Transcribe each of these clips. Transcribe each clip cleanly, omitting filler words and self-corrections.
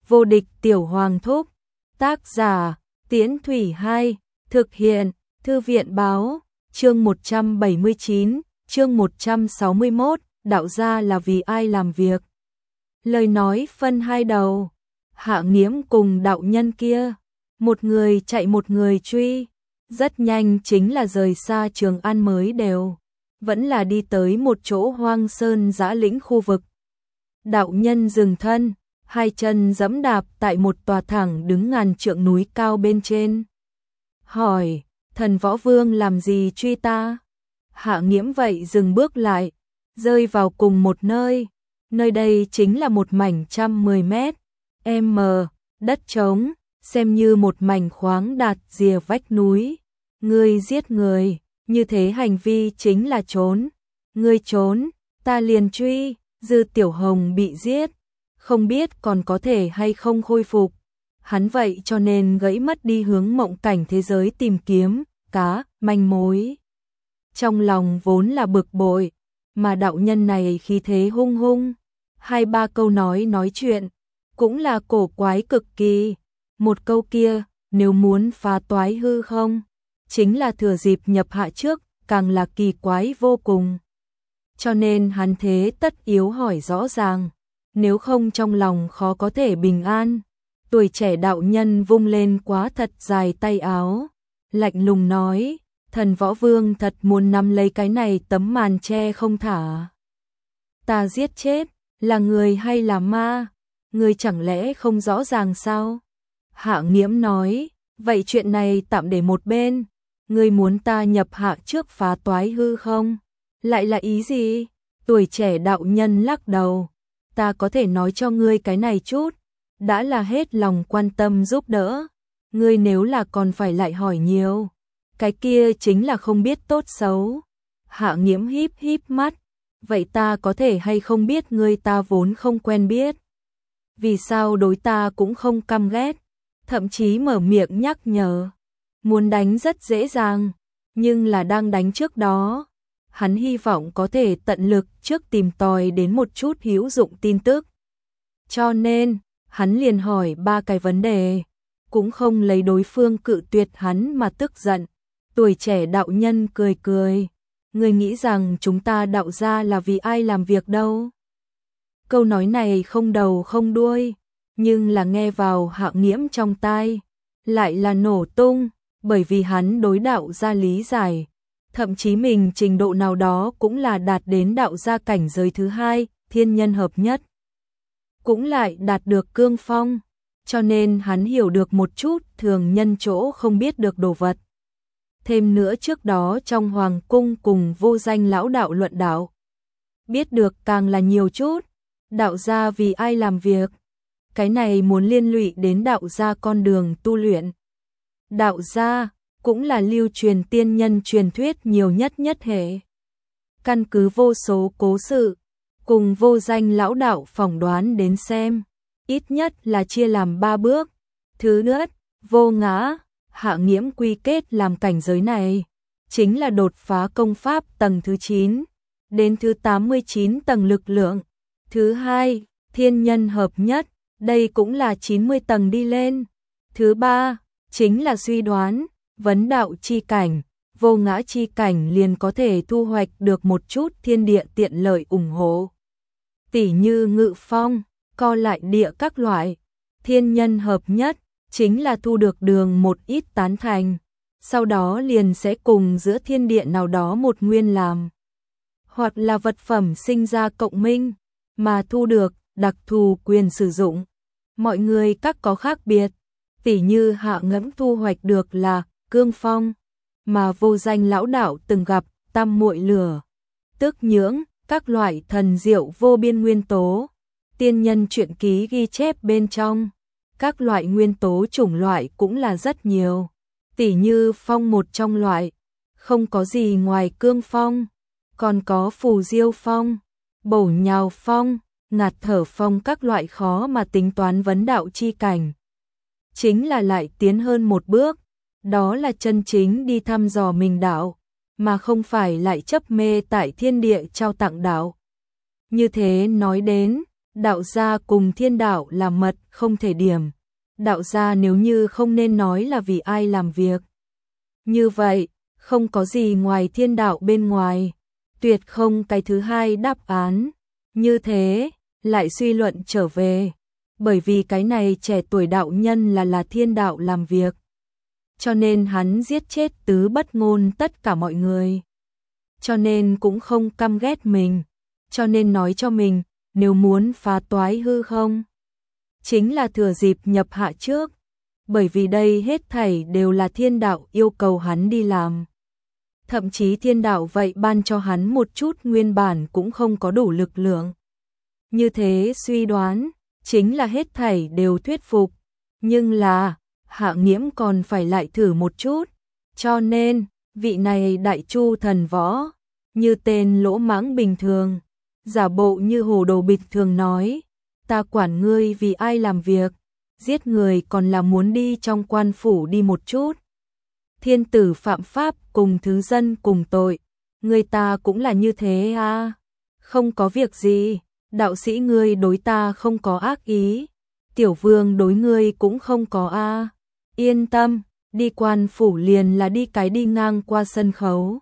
Vô địch tiểu hoàng thúc. Tác giả, Tiễn Thủy 2, thực hiện, Thư viện báo, chương 179, chương 161, đạo gia là vì ai làm việc. Lời nói phân hai đầu, Hạ Nghiễm cùng đạo nhân kia, một người chạy một người truy, rất nhanh chính là rời xa Trường An mới đều, vẫn là đi tới một chỗ hoang sơn dã lĩnh khu vực. Đạo nhân dừng thân, hai chân giẫm đạp tại một tòa thẳng đứng ngàn trượng núi cao bên trên. Hỏi, thần võ vương làm gì truy ta? Hạ Nghiễm vậy dừng bước lại, rơi vào cùng một nơi. Nơi đây chính là một mảnh 110 mét m đất trống, xem như một mảnh khoáng đạt rìa vách núi. Ngươi giết người, như thế hành vi chính là trốn. Ngươi trốn, ta liền truy. Dư Tiểu Hồng bị giết, không biết còn có thể hay không khôi phục. Hắn vậy cho nên gãy mất đi hướng mộng cảnh thế giới tìm kiếm manh mối. Trong lòng vốn là bực bội, mà đạo nhân này khí thế hung hung, hai ba câu nói chuyện cũng là cổ quái cực kỳ. Một câu kia, nếu muốn phá toái hư không, chính là thừa dịp nhập hạ trước, càng là kỳ quái vô cùng. Cho nên hắn thế tất yếu hỏi rõ ràng, nếu không trong lòng khó có thể bình an. Tuổi trẻ đạo nhân vung lên quá thật dài tay áo, lạnh lùng nói, thần võ vương thật muốn nắm lấy cái này tấm màn che không thả. Ta giết chết, là người hay là ma? Ngươi chẳng lẽ không rõ ràng sao? Hạ Nghiễm nói, vậy chuyện này tạm để một bên, ngươi muốn ta nhập hạ trước phá toái hư không? Lại là ý gì? Tuổi trẻ đạo nhân lắc đầu, ta có thể nói cho ngươi cái này chút, đã là hết lòng quan tâm giúp đỡ, ngươi nếu là còn phải lại hỏi nhiều, cái kia chính là không biết tốt xấu. Hạ Nghiễm híp híp mắt, vậy ta có thể hay không biết ngươi ta vốn không quen biết, vì sao đối ta cũng không căm ghét, thậm chí mở miệng nhắc nhở, muốn đánh rất dễ dàng, nhưng là đang đánh trước đó, hắn hy vọng có thể tận lực trước tìm tòi đến một chút hữu dụng tin tức. Cho nên, hắn liền hỏi ba cái vấn đề, cũng không lấy đối phương cự tuyệt hắn mà tức giận. Tuổi trẻ đạo nhân cười cười, ngươi nghĩ rằng chúng ta đạo gia là vì ai làm việc đâu? Câu nói này không đầu không đuôi, nhưng là nghe vào Hạ Nghiễm trong tai, lại là nổ tung, bởi vì hắn đối đạo gia lý giải, thậm chí mình trình độ nào đó cũng là đạt đến đạo gia cảnh giới thứ hai, thiên nhân hợp nhất. Cũng lại đạt được cương phong, cho nên hắn hiểu được một chút thường nhân chỗ không biết được đồ vật. Thêm nữa trước đó trong hoàng cung cùng vô danh lão đạo luận đạo, biết được càng là nhiều chút, đạo gia vì ai làm việc, cái này muốn liên lụy đến đạo gia con đường tu luyện. Đạo gia cũng là lưu truyền tiên nhân truyền thuyết nhiều nhất hệ. Căn cứ vô số cố sự, cùng vô danh lão đạo phỏng đoán đến xem, ít nhất là chia làm 3 bước. Thứ nhất, vô ngã, Hạ Nghiễm quy kết làm cảnh giới này, chính là đột phá công pháp tầng thứ 9, đến thứ 89 tầng lực lượng. Thứ hai, thiên nhân hợp nhất, đây cũng là 90 tầng đi lên. Thứ ba, chính là suy đoán, vấn đạo chi cảnh, vô ngã chi cảnh liền có thể thu hoạch được một chút thiên địa tiện lợi ủng hộ. Tỉ như ngự phong, co lại địa các loại. Thiên nhân hợp nhất, chính là thu được đường một ít tán thành, sau đó liền sẽ cùng giữa thiên địa nào đó một nguyên làm. Hoặc là vật phẩm sinh ra cộng minh, mà thu được đặc thù quyền sử dụng. Mọi người các có khác biệt, tỉ như Hạ Nghiễm thu hoạch được là cương phong, mà vô danh lão đạo từng gặp tam muội lửa, tức nhưỡng, các loại thần diệu vô biên nguyên tố. Tiên nhân truyện ký ghi chép bên trong, các loại nguyên tố chủng loại cũng là rất nhiều, tỉ như phong một trong loại, không có gì ngoài cương phong, còn có phù diêu phong, bổ nhào phong, ngạt thở phong, các loại khó mà tính toán vấn đạo chi cảnh. Chính là lại tiến hơn một bước, đó là chân chính đi thăm dò mình đạo, mà không phải lại chấp mê tại thiên địa trao tặng đạo. Như thế nói đến, đạo gia cùng thiên đạo là mật không thể điểm. Đạo gia nếu như không nên nói là vì ai làm việc. Như vậy, không có gì ngoài thiên đạo bên ngoài. Tuyệt không cái thứ hai đáp án. Như thế, lại suy luận trở về. Bởi vì cái này trẻ tuổi đạo nhân là thiên đạo làm việc. Cho nên hắn giết chết tứ bất ngôn tất cả mọi người. Cho nên cũng không căm ghét mình. Cho nên nói cho mình, nếu muốn phá toái hư không, chính là thừa dịp nhập hạ trước. Bởi vì đây hết thảy đều là thiên đạo yêu cầu hắn đi làm. Thậm chí thiên đạo vậy ban cho hắn một chút nguyên bản cũng không có đủ lực lượng. Như thế suy đoán, chính là hết thảy đều thuyết phục. Nhưng là, Hạ Nghiễm còn phải lại thử một chút. Cho nên, vị này đại chu thần võ, như tên lỗ mãng bình thường, giả bộ như hồ đồ bình thường nói, ta quản ngươi vì ai làm việc, giết người còn là muốn đi trong quan phủ đi một chút. Thiên tử phạm pháp cùng thứ dân cùng tội, người ta cũng là như thế à. Không có việc gì, đạo sĩ ngươi đối ta không có ác ý, tiểu vương đối ngươi cũng không có a. Yên tâm, đi quan phủ liền là đi ngang qua sân khấu.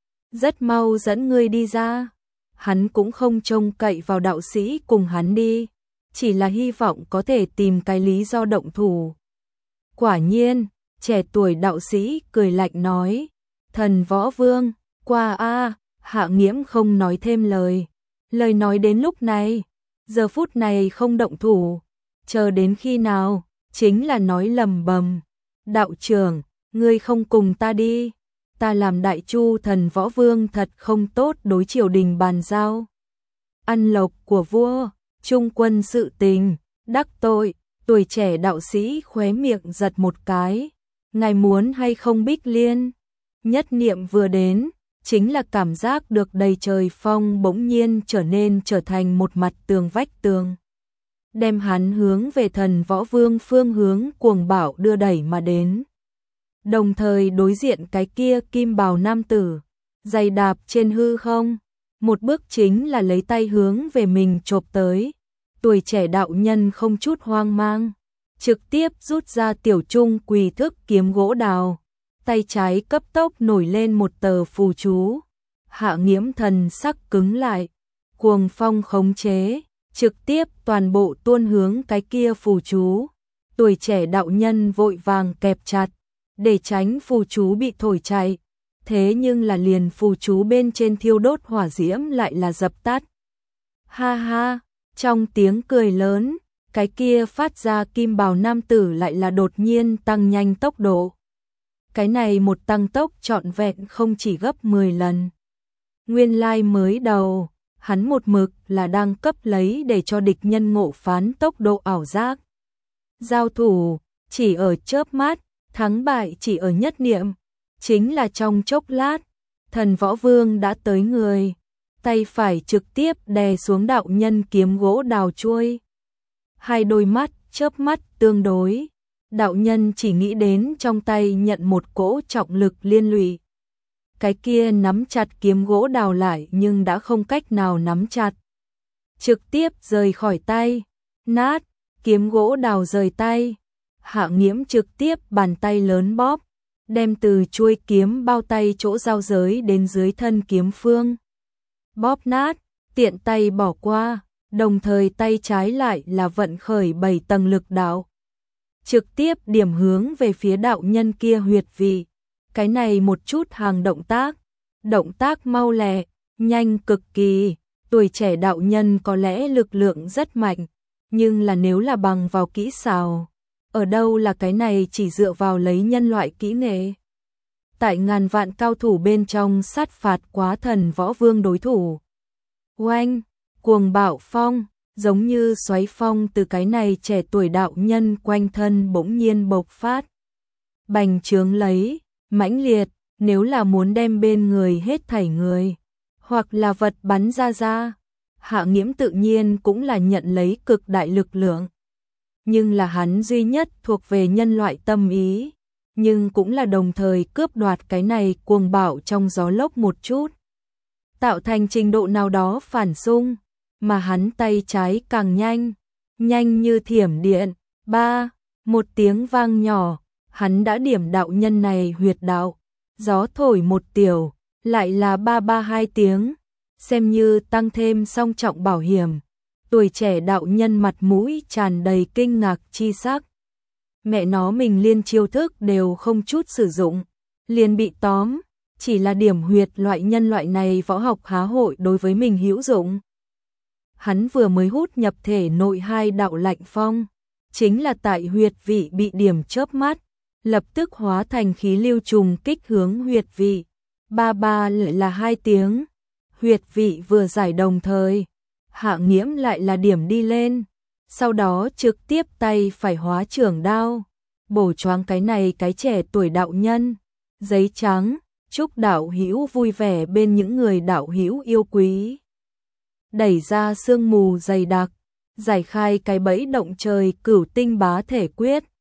Rất mau dẫn ngươi đi ra. Hắn cũng không trông cậy vào đạo sĩ cùng hắn đi, chỉ là hy vọng có thể tìm cái lý do động thủ. Quả nhiên, trẻ tuổi đạo sĩ cười lạnh nói, thần võ vương, qua a. Hạ Nghiễm không nói thêm lời. Lời nói đến lúc này, giờ phút này không động thủ, chờ đến khi nào, chính là nói lầm bầm. Đạo trưởng, ngươi không cùng ta đi, ta làm đại chu thần võ vương thật không tốt đối triều đình bàn giao. Ăn lộc của vua, trung quân sự tình, đắc tội, tuổi trẻ đạo sĩ khóe miệng giật một cái. Ngài muốn hay không Bích Liên? Nhất niệm vừa đến, chính là cảm giác được đầy trời phong bỗng nhiên trở thành một mặt tường vách tường. Đem hắn hướng về thần võ vương phương hướng cuồng bạo đưa đẩy mà đến. Đồng thời đối diện cái kia kim bào nam tử, giày đạp trên hư không, một bước chính là lấy tay hướng về mình chộp tới. Tuổi trẻ đạo nhân không chút hoang mang, trực tiếp rút ra tiểu trung quỳ thức kiếm gỗ đào, tay trái cấp tốc nổi lên một tờ phù chú. Hạ Nghiễm thần sắc cứng lại, cuồng phong khống chế, trực tiếp toàn bộ tuôn hướng cái kia phù chú. Tuổi trẻ đạo nhân vội vàng kẹp chặt, để tránh phù chú bị thổi chạy. Thế nhưng là liền phù chú bên trên thiêu đốt hỏa diễm lại là dập tắt. Ha ha, trong tiếng cười lớn, cái kia phát ra kim bào nam tử lại là đột nhiên tăng nhanh tốc độ. Cái này một tăng tốc trọn vẹn không chỉ gấp 10 lần. Nguyên lai mới đầu, hắn một mực là đang cấp lấy để cho địch nhân ngộ phán tốc độ ảo giác. Giao thủ, chỉ ở chớp mắt, thắng bại chỉ ở nhất niệm. Chính là trong chốc lát, thần võ vương đã tới người, tay phải trực tiếp đè xuống đạo nhân kiếm gỗ đào chuôi. Hai đôi mắt, chớp mắt tương đối, đạo nhân chỉ nghĩ đến trong tay nhận một cỗ trọng lực liên lụy. Cái kia nắm chặt kiếm gỗ đào lại nhưng đã không cách nào nắm chặt. Trực tiếp rời khỏi tay, nát, kiếm gỗ đào rời tay. Hạ Nghiễm trực tiếp bàn tay lớn bóp, đem từ chuôi kiếm bao tay chỗ giao giới đến dưới thân kiếm phương. Bóp nát, tiện tay bỏ qua, đồng thời tay trái lại là vận khởi 7 tầng lực đạo. Trực tiếp điểm hướng về phía đạo nhân kia huyệt vị. Cái này một chút hàng động tác mau lẹ, nhanh cực kỳ. Tuổi trẻ đạo nhân có lẽ lực lượng rất mạnh, nhưng là nếu là bằng vào kỹ xảo, ở đâu là cái này chỉ dựa vào lấy nhân loại kỹ nghệ. Tại ngàn vạn cao thủ bên trong sát phạt quá thần võ vương đối thủ. Oanh, cuồng bạo phong, giống như xoáy phong từ cái này trẻ tuổi đạo nhân quanh thân bỗng nhiên bộc phát. Bành trướng lấy, mãnh liệt, nếu là muốn đem bên người hết thảy người, hoặc là vật bắn ra. Hạ Nghiễm tự nhiên cũng là nhận lấy cực đại lực lượng. Nhưng là hắn duy nhất thuộc về nhân loại tâm ý, nhưng cũng là đồng thời cướp đoạt cái này cuồng bạo trong gió lốc một chút. Tạo thành trình độ nào đó phản xung, mà hắn tay trái càng nhanh, nhanh như thiểm điện. Ba, một tiếng vang nhỏ, hắn đã điểm đạo nhân này huyệt đạo. Gió thổi một tiểu, lại là 332 tiếng, xem như tăng thêm song trọng bảo hiểm. Tuổi trẻ đạo nhân mặt mũi tràn đầy kinh ngạc chi sắc. Mẹ nó, mình liên chiêu thức đều không chút sử dụng, liền bị tóm, chỉ là điểm huyệt loại nhân loại này võ học há hội đối với mình hữu dụng. Hắn vừa mới hút nhập thể nội 2 đạo lạnh phong, chính là tại huyệt vị bị điểm chớp mắt, lập tức hóa thành khí lưu trùng kích hướng huyệt vị. Ba lại là 2 tiếng, huyệt vị vừa giải đồng thời, Hạ Nghiễm lại là điểm đi lên, sau đó trực tiếp tay phải hóa trưởng đao, bổ choáng cái này cái trẻ tuổi đạo nhân. Giấy trắng, chúc đạo hữu vui vẻ bên những người đạo hữu yêu quý. Đẩy ra sương mù dày đặc, giải khai cái bẫy động trời Cửu Tinh Bá Thể Quyết.